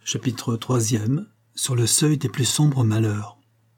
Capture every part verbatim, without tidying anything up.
Chapitre troisième. Sur le seuil des plus sombres malheurs.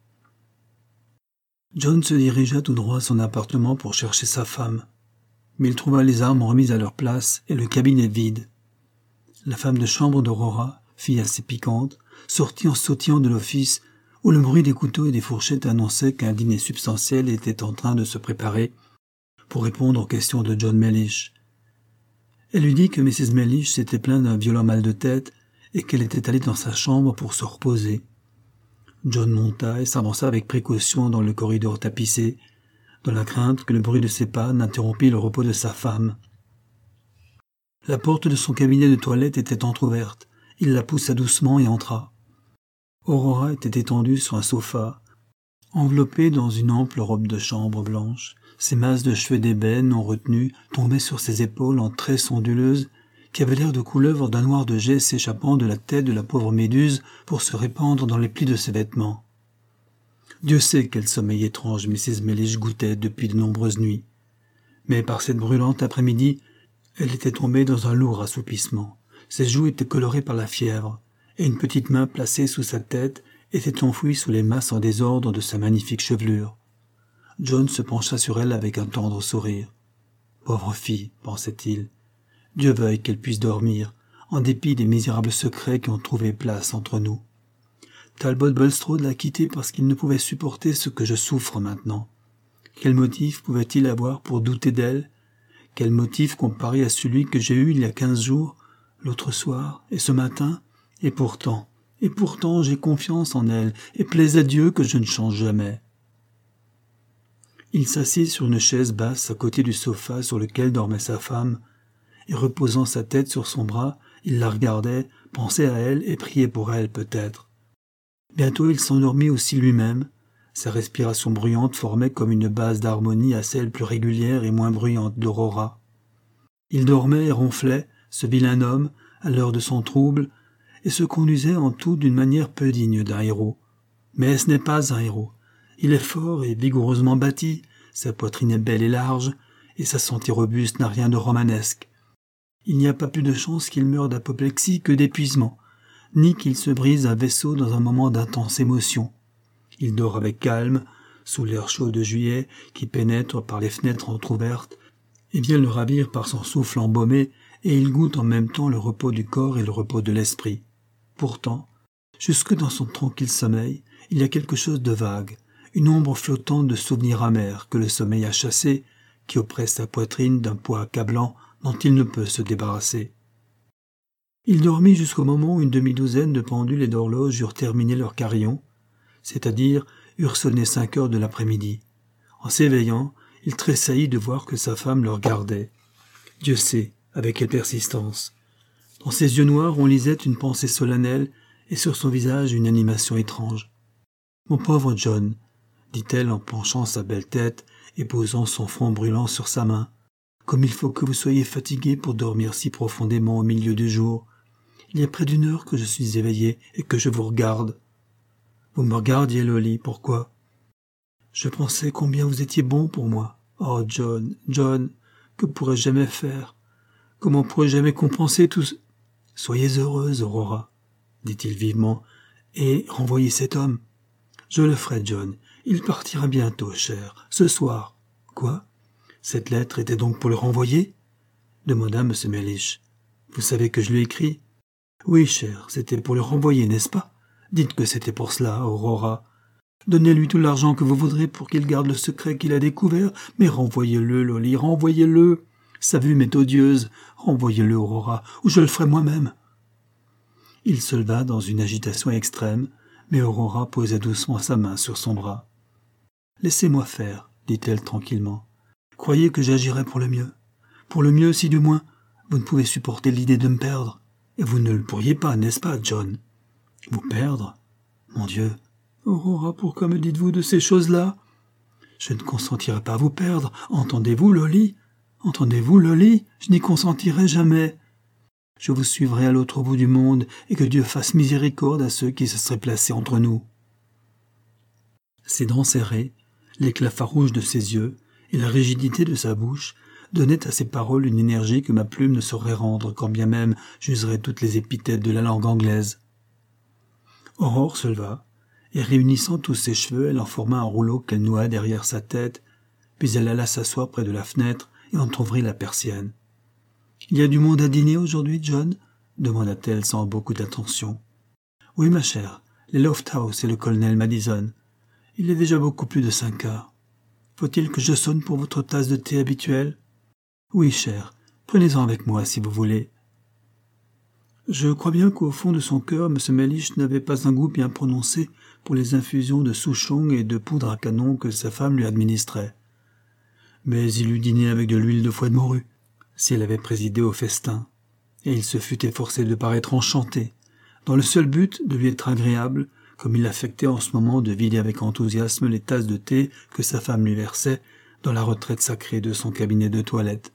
John se dirigea tout droit à son appartement pour chercher sa femme. Mais il trouva les armes remises à leur place et le cabinet vide. La femme de chambre d'Aurora, fille assez piquante, sortit en sautillant de l'office où le bruit des couteaux et des fourchettes annonçait qu'un dîner substantiel était en train de se préparer pour répondre aux questions de John Mellish. Elle lui dit que missus Mellish s'était plainte d'un violent mal de tête et qu'elle était allée dans sa chambre pour se reposer. John monta et s'avança avec précaution dans le corridor tapissé, dans la crainte que le bruit de ses pas n'interrompît le repos de sa femme. La porte de son cabinet de toilette était entr'ouverte. Il la poussa doucement et entra. Aurora était étendue sur un sofa, enveloppée dans une ample robe de chambre blanche. Ses masses de cheveux d'ébène non retenues tombaient sur ses épaules en tresses onduleuses qui avaient l'air de couleuvres d'un noir de jet s'échappant de la tête de la pauvre méduse pour se répandre dans les plis de ses vêtements. Dieu sait quel sommeil étrange missus Mellish goûtait depuis de nombreuses nuits. Mais par cette brûlante après-midi, elle était tombée dans un lourd assoupissement. Ses joues étaient colorées par la fièvre, et une petite main placée sous sa tête était enfouie sous les masses en désordre de sa magnifique chevelure. John se pencha sur elle avec un tendre sourire. « Pauvre fille, pensait-il. Dieu veuille qu'elle puisse dormir, en dépit des misérables secrets qui ont trouvé place entre nous. Talbot Bulstrode l'a quittée parce qu'il ne pouvait supporter ce que je souffre maintenant. Quel motif pouvait-il avoir pour douter d'elle? Quel motif comparé à celui que j'ai eu il y a quinze jours, l'autre soir, et ce matin? Et pourtant, et pourtant j'ai confiance en elle, et plaise à Dieu que je ne change jamais. » Il s'assit sur une chaise basse à côté du sofa sur lequel dormait sa femme, et reposant sa tête sur son bras, il la regardait, pensait à elle et priait pour elle peut-être. Bientôt il s'endormit aussi lui-même. Sa respiration bruyante formait comme une base d'harmonie à celle plus régulière et moins bruyante d'Aurora. Il dormait et ronflait, ce vilain homme, à l'heure de son trouble, et se conduisait en tout d'une manière peu digne d'un héros. Mais ce n'est pas un héros. Il est fort et vigoureusement bâti, sa poitrine est belle et large, et sa santé robuste n'a rien de romanesque. Il n'y a pas plus de chance qu'il meure d'apoplexie que d'épuisement, ni qu'il se brise un vaisseau dans un moment d'intense émotion. Il dort avec calme, sous l'air chaud de juillet qui pénètre par les fenêtres entr'ouvertes et vient le ravir par son souffle embaumé, et il goûte en même temps le repos du corps et le repos de l'esprit. Pourtant, jusque dans son tranquille sommeil, il y a quelque chose de vague, une ombre flottante de souvenirs amers que le sommeil a chassés, qui oppresse sa poitrine d'un poids accablant dont il ne peut se débarrasser. Il dormit jusqu'au moment où une demi-douzaine de pendules et d'horloges eurent terminé leur carillon, c'est-à-dire eurent sonné cinq heures de l'après-midi. En s'éveillant, il tressaillit de voir que sa femme le regardait. Dieu sait avec quelle persistance. Dans ses yeux noirs, on lisait une pensée solennelle et sur son visage une animation étrange. « Mon pauvre John », dit-elle en penchant sa belle tête et posant son front brûlant sur sa main, « comme il faut que vous soyez fatigué pour dormir si profondément au milieu du jour. Il y a près d'une heure que je suis éveillé et que je vous regarde. » « Vous me regardiez, Lolly, pourquoi ? » ?»« Je pensais combien vous étiez bon pour moi. Oh, John, John, que pourrais-je jamais faire? Comment pourrais-je jamais compenser tout ce... »« Soyez heureuse, Aurora, » dit-il vivement, « et renvoyez cet homme. »« Je le ferai, John. Il partira bientôt, cher. Ce soir. »« Quoi? Cette lettre était donc pour le renvoyer ?» demanda M. Mellish. « Vous savez que je lui ai écrit. »« Oui, cher, c'était pour le renvoyer, n'est-ce pas? Dites que c'était pour cela, Aurora. Donnez-lui tout l'argent que vous voudrez pour qu'il garde le secret qu'il a découvert, mais renvoyez-le, Lolly, renvoyez-le. Sa vue m'est odieuse. Renvoyez-le, Aurora, ou je le ferai moi-même. » Il se leva dans une agitation extrême, mais Aurora posa doucement sa main sur son bras. « Laissez-moi faire, » dit-elle tranquillement. « Croyez que j'agirai pour le mieux. Pour le mieux, si du moins, vous ne pouvez supporter l'idée de me perdre. Et vous ne le pourriez pas, n'est-ce pas, John ? Vous perdre ? Mon Dieu ! Aurora, pourquoi me dites-vous de ces choses-là ? Je ne consentirai pas à vous perdre. Entendez-vous, Lolly ? Entendez-vous, Lolly ? Je n'y consentirai jamais. Je vous suivrai à l'autre bout du monde, et que Dieu fasse miséricorde à ceux qui se seraient placés entre nous. » Ses dents serrées, l'éclat farouche de ses yeux et la rigidité de sa bouche donnaient à ses paroles une énergie que ma plume ne saurait rendre, quand bien même j'userais toutes les épithètes de la langue anglaise. Aurore se leva, et réunissant tous ses cheveux, elle en forma un rouleau qu'elle noua derrière sa tête, puis elle alla s'asseoir près de la fenêtre et entr'ouvrit la persienne. « Il y a du monde à dîner aujourd'hui, John ?» demanda-t-elle sans beaucoup d'attention. « Oui, ma chère, les Lofthouse et le colonel Madison. Il est déjà beaucoup plus de cinq heures. Faut-il que je sonne pour votre tasse de thé habituelle ? Oui, cher, prenez-en avec moi si vous voulez. » Je crois bien qu'au fond de son cœur, M. Mellish n'avait pas un goût bien prononcé pour les infusions de souchong et de poudre à canon que sa femme lui administrait. Mais il eût dîné avec de l'huile de foie de morue, si elle avait présidé au festin, et il se fût efforcé de paraître enchanté, dans le seul but de lui être agréable, comme il affectait en ce moment de vider avec enthousiasme les tasses de thé que sa femme lui versait dans la retraite sacrée de son cabinet de toilette.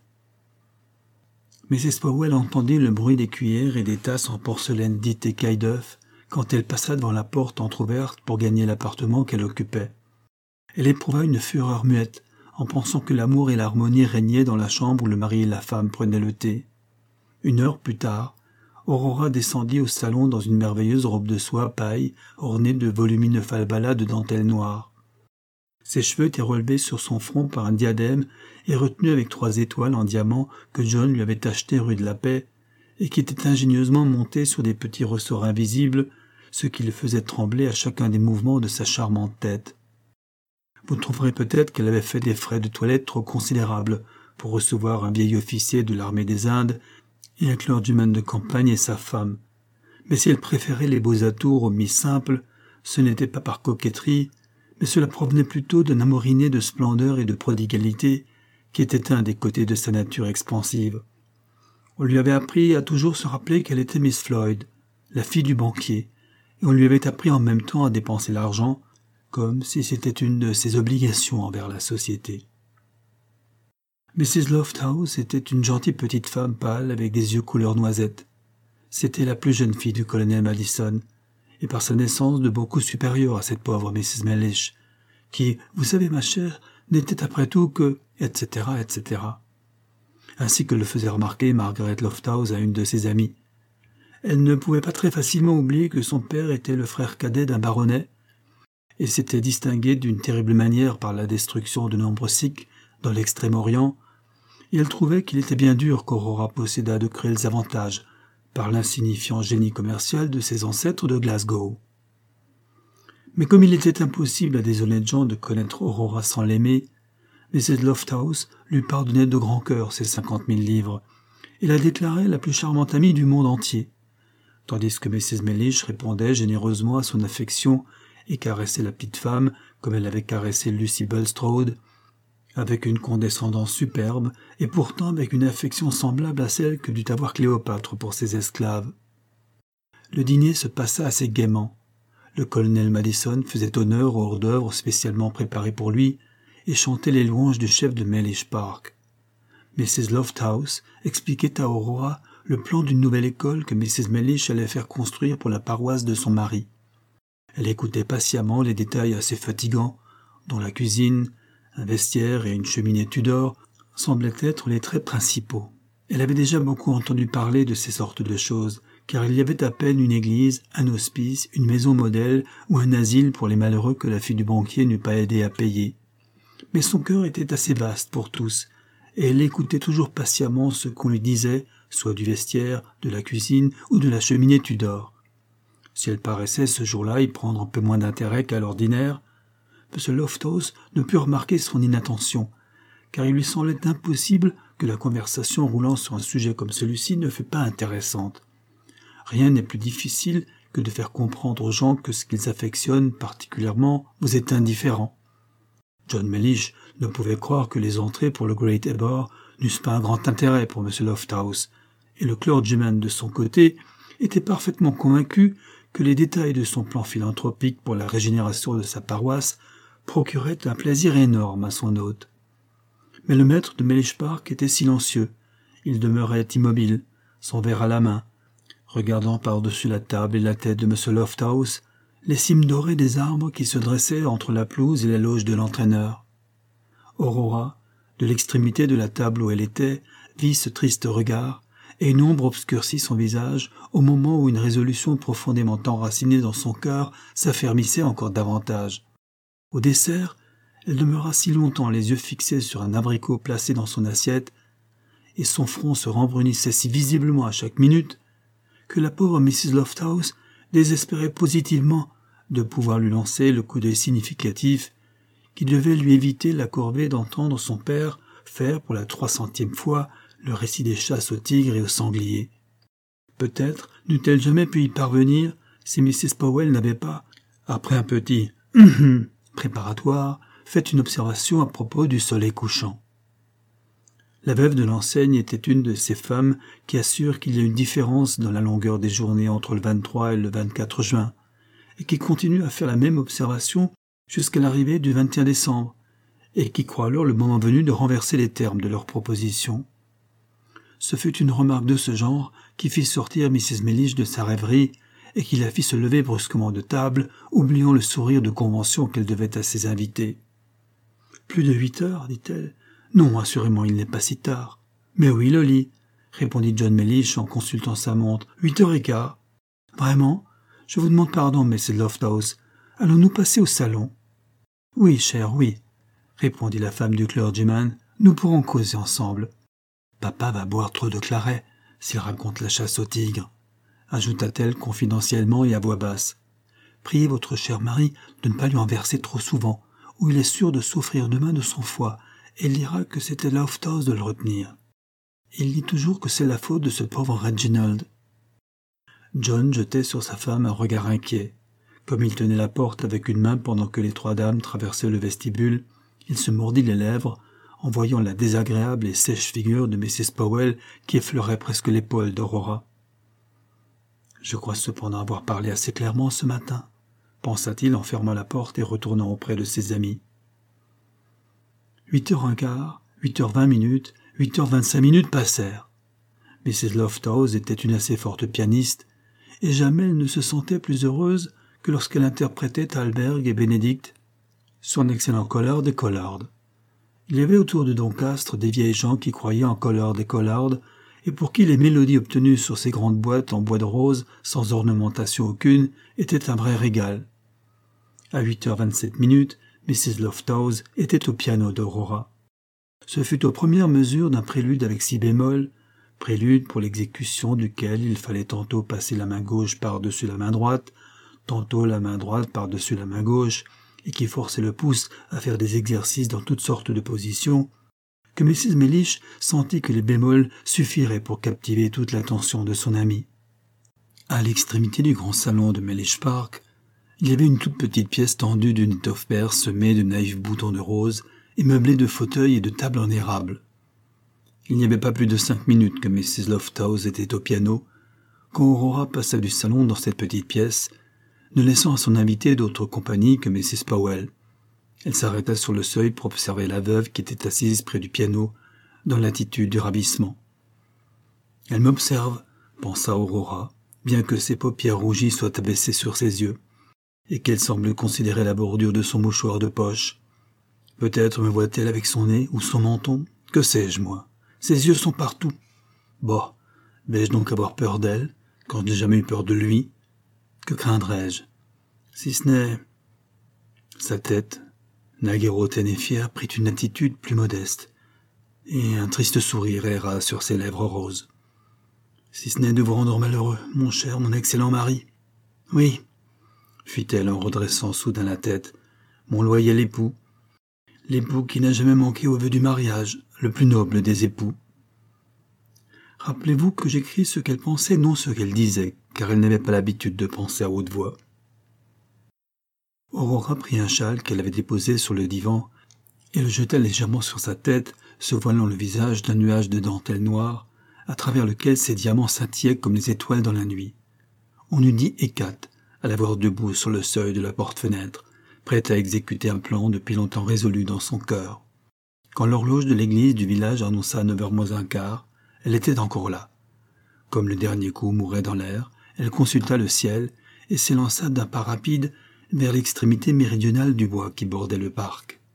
Mrs Powell entendit le bruit des cuillères et des tasses en porcelaine dite écaille d'œuf quand elle passa devant la porte entr'ouverte pour gagner l'appartement qu'elle occupait. Elle éprouva une fureur muette en pensant que l'amour et l'harmonie régnaient dans la chambre où le mari et la femme prenaient le thé. Une heure plus tard, Aurora descendit au salon dans une merveilleuse robe de soie paille ornée de volumineux falbalas de dentelle noire. Ses cheveux étaient relevés sur son front par un diadème et retenus avec trois étoiles en diamant que John lui avait acheté rue de la Paix et qui étaient ingénieusement montés sur des petits ressorts invisibles, ce qui le faisait trembler à chacun des mouvements de sa charmante tête. Vous trouverez peut-être qu'elle avait fait des frais de toilette trop considérables pour recevoir un vieil officier de l'armée des Indes et un clergyman de campagne et sa femme. Mais si elle préférait les beaux atours aux mises simples, ce n'était pas par coquetterie, mais cela provenait plutôt d'un amour inné de splendeur et de prodigalité qui était un des côtés de sa nature expansive. On lui avait appris à toujours se rappeler qu'elle était Miss Floyd, la fille du banquier, et on lui avait appris en même temps à dépenser l'argent, comme si c'était une de ses obligations envers la société. Missus Lofthouse était une gentille petite femme pâle avec des yeux couleur noisette. C'était la plus jeune fille du colonel Madison, et par sa naissance de beaucoup supérieure à cette pauvre Missus Mellish, qui, vous savez ma chère, n'était après tout que, et cetera, et cetera. Ainsi que le faisait remarquer Margaret Lofthouse à une de ses amies. Elle ne pouvait pas très facilement oublier que son père était le frère cadet d'un baronnet, et s'était distingué d'une terrible manière par la destruction de nombreux Sikhs dans l'extrême-orient, et elle trouvait qu'il était bien dur qu'Aurora possédât de cruels avantages par l'insignifiant génie commercial de ses ancêtres de Glasgow. Mais comme il était impossible à des honnêtes gens de connaître Aurora sans l'aimer, Missus Lofthouse lui pardonnait de grand cœur ses cinquante mille livres et la déclarait la plus charmante amie du monde entier, tandis que Missus Mellish répondait généreusement à son affection et caressait la petite femme comme elle avait caressé Lucy Bulstrode, avec une condescendance superbe et pourtant avec une affection semblable à celle que dut avoir Cléopâtre pour ses esclaves. Le dîner se passa assez gaiement. Le colonel Madison faisait honneur aux hors-d'œuvre spécialement préparés pour lui et chantait les louanges du chef de Mellish Park. Missus Lofthouse expliquait à Aurora le plan d'une nouvelle école que Missus Mellish allait faire construire pour la paroisse de son mari. Elle écoutait patiemment les détails assez fatigants, dont la cuisine, un vestiaire et une cheminée Tudor semblaient être les traits principaux. Elle avait déjà beaucoup entendu parler de ces sortes de choses, car il y avait à peine une église, un hospice, une maison modèle ou un asile pour les malheureux que la fille du banquier n'eût pas aidé à payer. Mais son cœur était assez vaste pour tous, et elle écoutait toujours patiemment ce qu'on lui disait, soit du vestiaire, de la cuisine ou de la cheminée Tudor. Si elle paraissait ce jour-là y prendre un peu moins d'intérêt qu'à l'ordinaire, M. Lofthouse ne put remarquer son inattention, car il lui semblait impossible que la conversation roulant sur un sujet comme celui-ci ne fût pas intéressante. Rien n'est plus difficile que de faire comprendre aux gens que ce qu'ils affectionnent particulièrement vous est indifférent. John Mellish ne pouvait croire que les entrées pour le Great Ebor n'eussent pas un grand intérêt pour M. Lofthouse, et le clergyman de son côté était parfaitement convaincu que les détails de son plan philanthropique pour la régénération de sa paroisse procuraient un plaisir énorme à son hôte. Mais le maître de Mellish Park était silencieux. Il demeurait immobile, son verre à la main, regardant par-dessus la table et la tête de M. Lofthouse les cimes dorées des arbres qui se dressaient entre la pelouse et la loge de l'entraîneur. Aurora, de l'extrémité de la table où elle était, vit ce triste regard et une ombre obscurcit son visage au moment où une résolution profondément enracinée dans son cœur s'affermissait encore davantage. Au dessert, elle demeura si longtemps les yeux fixés sur un abricot placé dans son assiette, et son front se rembrunissait si visiblement à chaque minute, que la pauvre missus Lofthouse désespérait positivement de pouvoir lui lancer le coup d'œil significatif qui devait lui éviter la corvée d'entendre son père faire pour la trois centième fois le récit des chasses aux tigres et aux sangliers. Peut-être n'eût-elle jamais pu y parvenir si missus Powell n'avait pas, après un petit hum préparatoire, fait une observation à propos du soleil couchant. La veuve de l'enseigne était une de ces femmes qui assurent qu'il y a une différence dans la longueur des journées entre le vingt-trois et le vingt-quatre juin, et qui continuent à faire la même observation jusqu'à l'arrivée du vingt et un décembre, et qui croient alors le moment venu de renverser les termes de leur proposition. Ce fut une remarque de ce genre qui fit sortir missus Mellish de sa rêverie et qui la fit se lever brusquement de table, oubliant le sourire de convention qu'elle devait à ses invités. « Plus de huit heures, dit-elle. Non, assurément, il n'est pas si tard. »« Mais oui, Lolly, » répondit John Mellish en consultant sa montre. « Huit heures et quart. »« Vraiment ? Je vous demande pardon, missus Lofthouse. Allons-nous passer au salon ?»« Oui, cher, oui, » répondit la femme du clergyman. « Nous pourrons causer ensemble. »« Papa va boire trop de claret s'il raconte la chasse aux tigres, » ajouta-t-elle confidentiellement et à voix basse. « Priez votre cher mari de ne pas lui en verser trop souvent, ou il est sûr de souffrir demain de son foie, et il dira que c'était Lofthouse de le retenir. Il dit toujours que c'est la faute de ce pauvre Reginald. » John jetait sur sa femme un regard inquiet. Comme il tenait la porte avec une main pendant que les trois dames traversaient le vestibule, il se mordit les lèvres en voyant la désagréable et sèche figure de missus Powell qui effleurait presque l'épaule d'Aurora. « Je crois cependant avoir parlé assez clairement ce matin, » pensa-t-il en fermant la porte et retournant auprès de ses amis. Huit heures un quart, huit heures vingt minutes, huit heures vingt-cinq minutes passèrent. missus Lofthouse était une assez forte pianiste, et jamais elle ne se sentait plus heureuse que lorsqu'elle interprétait Thalberg et Bénédicte, son excellent Collard et Collard. Il y avait autour de Doncaster des vieilles gens qui croyaient en Collard et Collard, et pour qui les mélodies obtenues sur ces grandes boîtes en bois de rose, sans ornementation aucune, étaient un vrai régal. À huit heures vingt-sept minutes, missus Lofthouse était au piano d'Aurora. Ce fut aux premières mesures d'un prélude avec si bémol, prélude pour l'exécution duquel il fallait tantôt passer la main gauche par-dessus la main droite, tantôt la main droite par-dessus la main gauche, et qui forçait le pouce à faire des exercices dans toutes sortes de positions, que missus Mellish sentit que les bémols suffiraient pour captiver toute l'attention de son amie. À l'extrémité du grand salon de Mellish Park, il y avait une toute petite pièce tendue d'une étoffe perse semée de naïfs boutons de rose et meublée de fauteuils et de tables en érable. Il n'y avait pas plus de cinq minutes que missus Lofthouse était au piano, quand Aurora passa du salon dans cette petite pièce, ne laissant à son invité d'autre compagnie que missus Powell. Elle s'arrêta sur le seuil pour observer la veuve qui était assise près du piano, dans l'attitude du ravissement. « Elle m'observe, » pensa Aurora, bien que ses paupières rougies soient abaissées sur ses yeux, et qu'elle semble considérer la bordure de son mouchoir de poche. Peut-être me voit-elle avec son nez ou son menton, que sais-je, moi. Ses yeux sont partout. Bon, vais-je donc avoir peur d'elle, quand je n'ai jamais eu peur de lui? Que craindrais-je? Si ce n'est... Sa tête, naguère hautaine et fière, prit une attitude plus modeste, et un triste sourire erra sur ses lèvres roses. Si ce n'est de vous rendre malheureux, mon cher, mon excellent mari. Oui, fit-elle en redressant soudain la tête, mon loyal époux, l'époux qui n'a jamais manqué au vœu du mariage, le plus noble des époux. Rappelez-vous que j'écris ce qu'elle pensait, non ce qu'elle disait, car elle n'avait pas l'habitude de penser à haute voix. Aurora prit un châle qu'elle avait déposé sur le divan et le jeta légèrement sur sa tête, se voilant le visage d'un nuage de dentelle noire, à travers lequel ses diamants scintillaient comme les étoiles dans la nuit. On eût dit Hécate, à la voir debout sur le seuil de la porte-fenêtre, prête à exécuter un plan depuis longtemps résolu dans son cœur. Quand l'horloge de l'église du village annonça neuf heures moins un quart, elle était encore là. Comme le dernier coup mourait dans l'air, elle consulta le ciel et s'élança d'un pas rapide vers l'extrémité méridionale du bois qui bordait le parc.